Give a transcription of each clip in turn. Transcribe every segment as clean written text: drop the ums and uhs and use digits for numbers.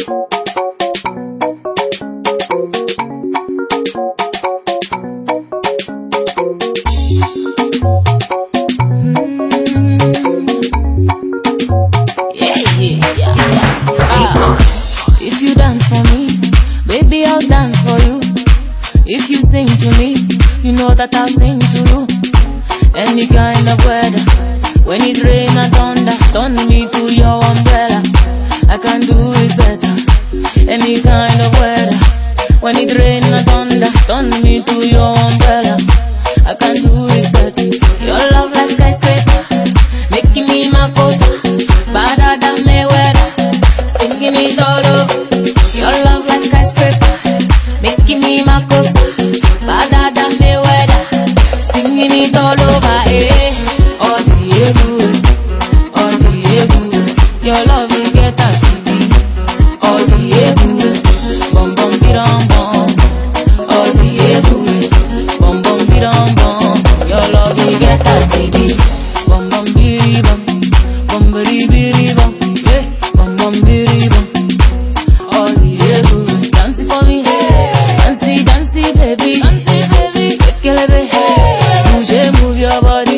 If you dance for me, baby, I'll dance for you. If you sing to me, you know that I'll sing to you. Any kind of weather, when it rain or thunder, turn me to your umbrella. I can do it better. Any kind of weather, when it rain or thunder, turn me to your umbrella. I can do it better. Your love like skyscraper, making me my poster, better than Mayweather, singing it all over. Your love like skyscraper, making me my coaster, better than Mayweather, singing it all over. All the good, all the good. Your love will get us to be. All the good, bum bum bidum bum. All the good, bum bum bidum bum. Your love will get us to be. Bum bum bidi bum, bum bidi bidi bum. Yeah, bum bum bidi bum. All the good, dancing for me, dancey dancey baby, dancey baby, kelebe, move your body,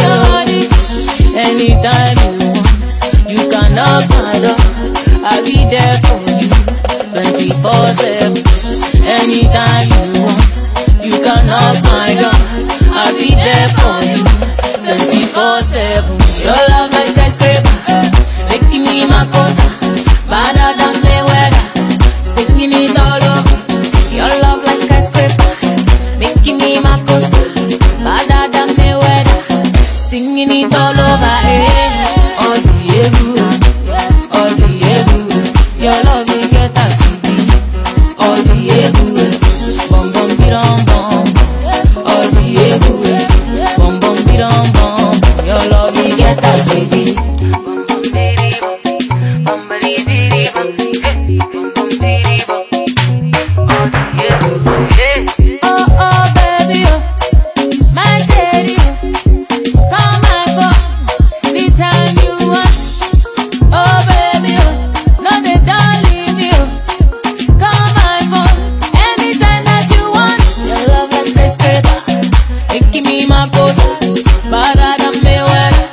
anytime you want, you can knock my door, I'll be there for you, 24/7. Anytime you want, you can knock my door, I'll be there for you, 24/7. Your love like skyscraper, making me my coaster, better than Mayweather, singing it all over. Your love like skyscraper, making me my coaster, better than Mayweather, singing it all over. All the good, all the good. Your love will get us to be. All the good, bum bum bidum bum. All the good, bum bum bidum bum. Your love will get us to be. Bum bum bidi bum, bum bidi bidi bum, bum bum bidi bum. All the good, oh baby, oh, my shady, oh, call my phone anytime you want. Oh baby, oh, no they don't leave me, oh, call my phone anytime that you want. Your love like skyscraper, making me my coaster, better than Mayweather.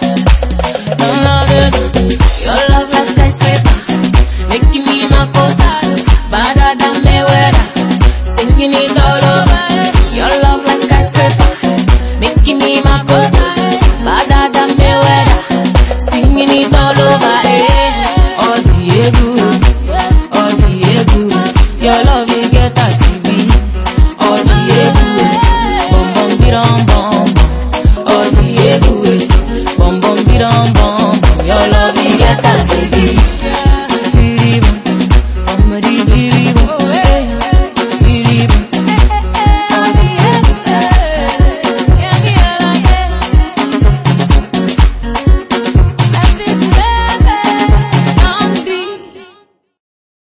Your love like skyscraper, making me my coaster, better than Mayweather, singing it all over. Your love like skyscraper, making me my coaster, better than Mayweather, singing it all over. All the good, all the good. Your love will get us to be. All the good, bum bum bidum bum.